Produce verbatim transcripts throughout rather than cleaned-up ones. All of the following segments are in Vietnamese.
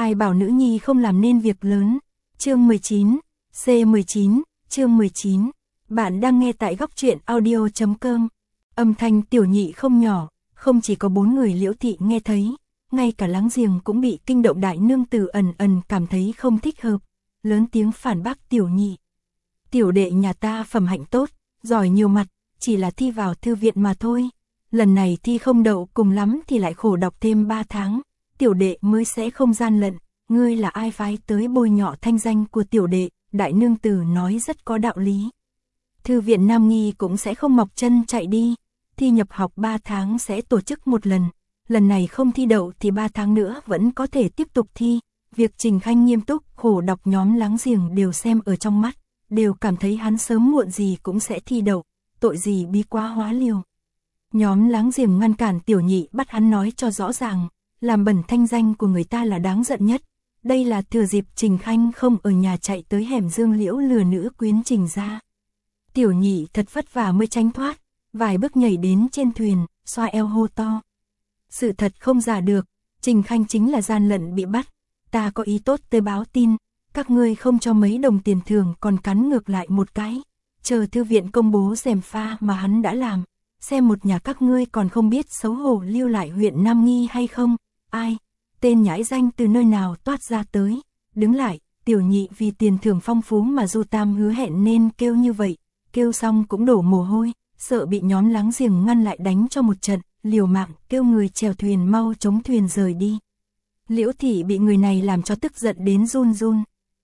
Ai bảo nữ nhi không làm nên việc lớn. Chương mười chín, C mười chín, chương mười chín. Bạn đang nghe tại góc truyện audio chấm com. Âm thanh tiểu nhị không nhỏ, không chỉ có bốn người Liễu thị nghe thấy, ngay cả láng giềng cũng bị kinh động. Đại nương tử ẩn ẩn cảm thấy không thích hợp, lớn tiếng phản bác tiểu nhị. Tiểu đệ nhà ta phẩm hạnh tốt, giỏi nhiều mặt, chỉ là thi vào thư viện mà thôi. Lần này thi không đậu, cùng lắm thì lại khổ đọc thêm ba tháng, tiểu đệ mới sẽ không gian lận. Ngươi là ai phái tới bôi nhọ thanh danh của tiểu đệ? Đại nương tử nói rất có đạo lý. Thư viện Nam Nghi cũng sẽ không mọc chân chạy đi, thi nhập học ba tháng sẽ tổ chức một lần, lần này không thi đậu thì ba tháng nữa vẫn có thể tiếp tục thi. Việc Trình Khanh nghiêm túc khổ đọc nhóm láng giềng đều xem ở trong mắt, đều cảm thấy hắn sớm muộn gì cũng sẽ thi đậu, tội gì bí quá hóa liều. Nhóm láng giềng ngăn cản tiểu nhị, bắt hắn nói cho rõ ràng, làm bẩn thanh danh của người ta là đáng giận nhất. Đây là thừa dịp Trình Khanh không ở nhà chạy tới hẻm Dương Liễu lừa nữ quyến Trình ra. Tiểu nhị thật vất vả mới tránh thoát, vài bước nhảy đến trên thuyền, xoa eo hô to. Sự thật không giả được, Trình Khanh chính là gian lận bị bắt. Ta có ý tốt tới báo tin, các ngươi không cho mấy đồng tiền thưởng còn cắn ngược lại một cái. Chờ thư viện công bố gièm pha mà hắn đã làm, xem một nhà các ngươi còn không biết xấu hổ lưu lại huyện Nam Nghi hay không. Ai? Tên nhãi danh từ nơi nào toát ra tới? Đứng lại, tiểu nhị vì tiền thưởng phong phú mà Du Tam hứa hẹn nên kêu như vậy, kêu xong cũng đổ mồ hôi, sợ bị nhóm láng giềng ngăn lại đánh cho một trận, liều mạng kêu người chèo thuyền mau chống thuyền rời đi. Liễu thị bị người này làm cho tức giận đến run run.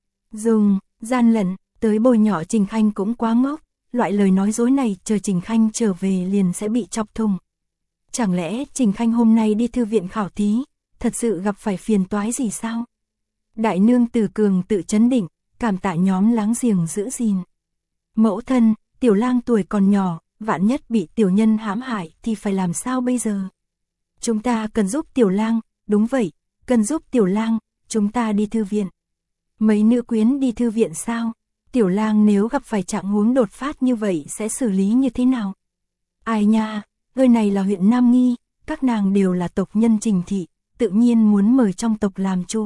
Dùng gian lận tới bôi nhọ Trình Khanh cũng quá ngốc, loại lời nói dối này chờ Trình Khanh trở về liền sẽ bị chọc thùng. Chẳng lẽ Trình Khanh hôm nay đi thư viện khảo thí, thật sự gặp phải phiền toái gì sao? Đại nương tử cường tự chấn định, cảm tạ nhóm láng giềng giữ gìn. Mẫu thân, tiểu lang tuổi còn nhỏ, vạn nhất bị tiểu nhân hãm hại thì phải làm sao bây giờ? Chúng ta cần giúp tiểu lang. Đúng vậy, cần giúp tiểu lang, chúng ta đi thư viện. Mấy nữ quyến đi thư viện sao? Tiểu lang nếu gặp phải trạng huống đột phát như vậy sẽ xử lý như thế nào? Ai nha, nơi này là huyện Nam Nghi, các nàng đều là tộc nhân Trình thị, tự nhiên muốn mời trong tộc làm chủ.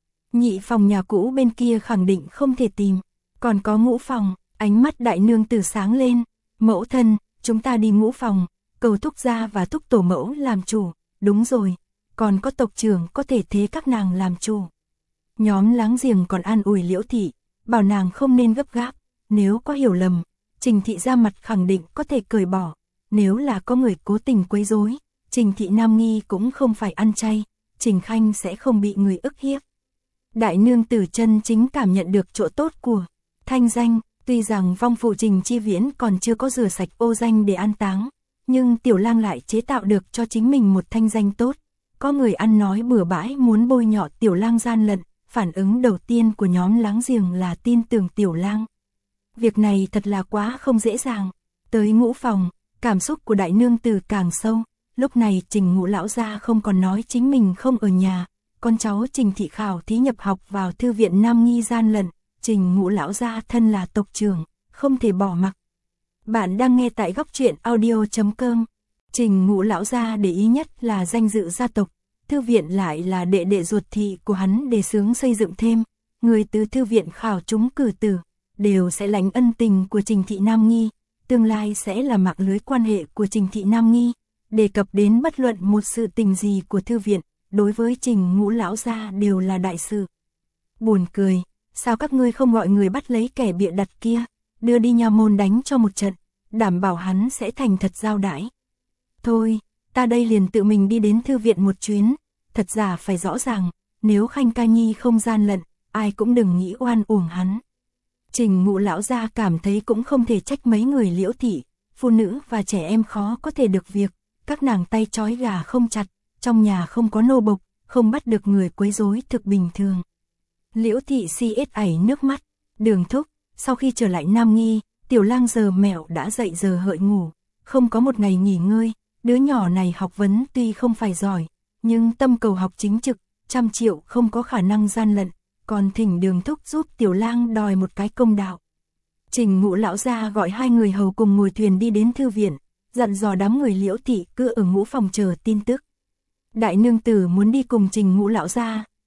Nhị phòng nhà cũ bên kia khẳng định không thể tìm, còn có ngũ phòng. Ánh mắt đại nương tử sáng lên. Mẫu thân, chúng ta đi ngũ phòng, cầu thúc gia và thúc tổ mẫu làm chủ. Đúng rồi, còn có tộc trưởng có thể thế các nàng làm chủ. Nhóm láng giềng còn an ủi Liễu thị, bảo nàng không nên gấp gáp, nếu có hiểu lầm, Trình thị ra mặt khẳng định có thể cởi bỏ. Nếu là có người cố tình quấy rối, Trình thị Nam Nghi cũng không phải ăn chay, Trình Khanh sẽ không bị người ức hiếp. Đại nương tử chân chính cảm nhận được chỗ tốt của thanh danh. Tuy rằng vong phụ Trình Chi Viễn còn chưa có rửa sạch ô danh để an táng, nhưng tiểu lang lại chế tạo được cho chính mình một thanh danh tốt. Có người ăn nói bừa bãi muốn bôi nhọ tiểu lang gian lận, phản ứng đầu tiên của nhóm láng giềng là tin tưởng tiểu lang. Việc này thật là quá không dễ dàng. Tới ngũ phòng, cảm xúc của đại nương tử càng sâu. Lúc này Trình Ngũ lão gia không còn nói chính mình không ở nhà, con cháu Trình thị khảo thí nhập học vào thư viện Nam Nghi gian lận. Trình Ngũ lão gia thân là tộc trưởng, không thể bỏ mặc. Bạn đang nghe tại góc truyện audio chấm com. Trình Ngũ lão gia để ý nhất là danh dự gia tộc, thư viện lại là đệ đệ ruột thị của hắn đề xướng xây dựng thêm, người từ thư viện khảo trúng cử tử, đều sẽ lãnh ân tình của Trình thị Nam Nghi, tương lai sẽ là mạng lưới quan hệ của Trình thị Nam Nghi, đề cập đến bất luận một sự tình gì của thư viện, đối với Trình Ngũ lão gia đều là đại sự. Buồn cười. Sao các ngươi không gọi người bắt lấy kẻ bịa đặt kia, đưa đi nha môn đánh cho một trận, đảm bảo hắn sẽ thành thật giao đãi. Thôi, ta đây liền tự mình đi đến thư viện một chuyến, thật giả phải rõ ràng, nếu Khanh ca nhi không gian lận, ai cũng đừng nghĩ oan uổng hắn. Trình Ngũ lão gia cảm thấy cũng không thể trách mấy người Liễu thị, phụ nữ và trẻ em khó có thể được việc, các nàng tay trói gà không chặt, trong nhà không có nô bộc, không bắt được người quấy rối thực bình thường. Liễu thị si ết ảy nước mắt. Đường thúc, sau khi trở lại Nam Nghi, tiểu lang giờ mẹo đã dậy giờ hợi ngủ, không có một ngày nghỉ ngơi. Đứa nhỏ này học vấn tuy không phải giỏi, nhưng tâm cầu học chính trực, trăm triệu không có khả năng gian lận, còn thỉnh đường thúc giúp tiểu lang đòi một cái công đạo. Trình Ngũ lão gia gọi hai người hầu cùng ngồi thuyền đi đến thư viện, dặn dò đám người Liễu thị cứ ở ngũ phòng chờ tin tức. Đại nương tử muốn đi cùng Trình Ngũ lão gia,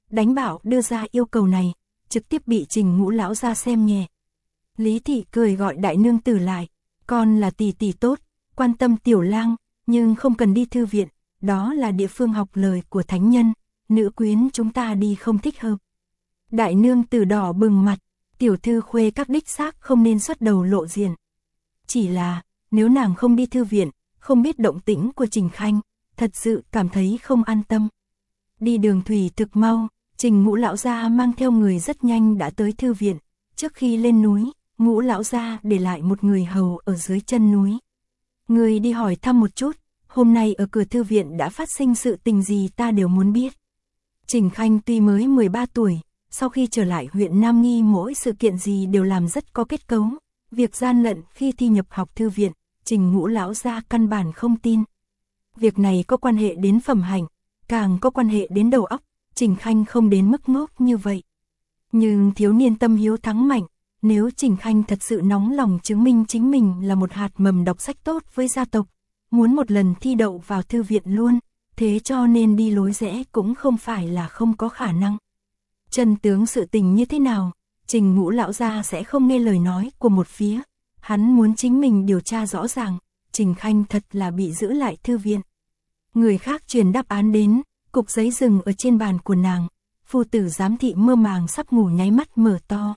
đánh bảo đưa ra yêu cầu này, trực tiếp bị Trình Ngũ lão ra xem nhẹ. Lý thị cười gọi đại nương tử lại, con là tỷ tỷ tốt, quan tâm tiểu lang, nhưng không cần đi thư viện, đó là địa phương học lời của thánh nhân, nữ quyến chúng ta đi không thích hợp. Đại nương tử đỏ bừng mặt, tiểu thư khuê các đích xác không nên xuất đầu lộ diện. Chỉ là, nếu nàng không đi thư viện, không biết động tĩnh của Trình Khanh, thật sự cảm thấy không an tâm. Đi đường thủy thực mau, Trình Ngũ lão gia mang theo người rất nhanh đã tới thư viện, trước khi lên núi, Ngũ lão gia để lại một người hầu ở dưới chân núi. Người đi hỏi thăm một chút, hôm nay ở cửa thư viện đã phát sinh sự tình gì ta đều muốn biết. Trình Khanh tuy mới mười ba tuổi, sau khi trở lại huyện Nam Nghi mỗi sự kiện gì đều làm rất có kết cấu, việc gian lận khi thi nhập học thư viện, Trình Ngũ lão gia căn bản không tin. Việc này có quan hệ đến phẩm hạnh, càng có quan hệ đến đầu óc, Trình Khanh không đến mức ngốc như vậy. Nhưng thiếu niên tâm hiếu thắng mạnh, nếu Trình Khanh thật sự nóng lòng chứng minh chính mình là một hạt mầm đọc sách tốt với gia tộc, muốn một lần thi đậu vào thư viện luôn, thế cho nên đi lối rẽ cũng không phải là không có khả năng. Chân tướng sự tình như thế nào, Trình Ngũ lão gia sẽ không nghe lời nói của một phía, hắn muốn chính mình điều tra rõ ràng, Trình Khanh thật là bị giữ lại thư viện. Người khác truyền đáp án đến, cục giấy dừng ở trên bàn của nàng, phu tử giám thị mơ màng sắp ngủ nháy mắt mở to.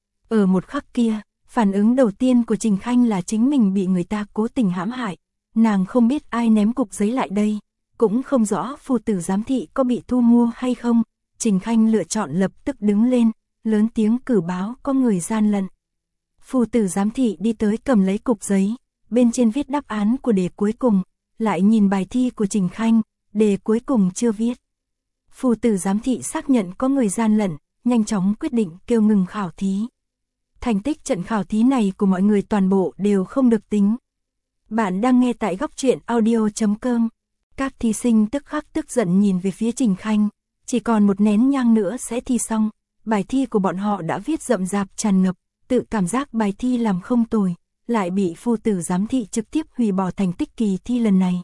Ở một khắc kia, phản ứng đầu tiên của Trình Khanh là chính mình bị người ta cố tình hãm hại, nàng không biết ai ném cục giấy lại đây, cũng không rõ phu tử giám thị có bị thu mua hay không, Trình Khanh lựa chọn lập tức đứng lên, lớn tiếng cử báo có người gian lận. Phu tử giám thị đi tới cầm lấy cục giấy, bên trên viết đáp án của đề cuối cùng, lại nhìn bài thi của Trình Khanh, đề cuối cùng chưa viết. Phu tử giám thị xác nhận có người gian lận, nhanh chóng quyết định kêu ngừng khảo thí. Thành tích trận khảo thí này của mọi người toàn bộ đều không được tính. Bạn đang nghe tại góc truyện audio chấm com. Các thí sinh tức khắc tức giận nhìn về phía Trình Khanh, chỉ còn một nén nhang nữa sẽ thi xong, bài thi của bọn họ đã viết rậm rạp tràn ngập, tự cảm giác bài thi làm không tồi, lại bị phu tử giám thị trực tiếp hủy bỏ thành tích kỳ thi lần này.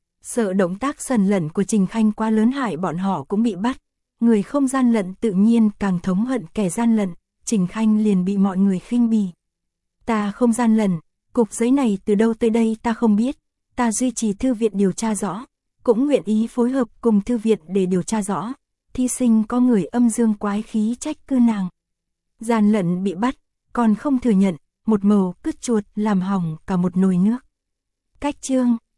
Sợ động tác sần lẫn của Trình Khanh quá lớn hại bọn họ cũng bị bắt, người không gian lận tự nhiên càng thống hận kẻ gian lận, Trình Khanh liền bị mọi người khinh bỉ. Ta không gian lận, cục giấy này từ đâu tới đây ta không biết, ta duy trì thư viện điều tra rõ, cũng nguyện ý phối hợp cùng thư viện để điều tra rõ. Thí sinh có người âm dương quái khí trách cứ nàng. Gian lận bị bắt, còn không thừa nhận, một màu cứt chuột làm hỏng cả một nồi nước. Cách chương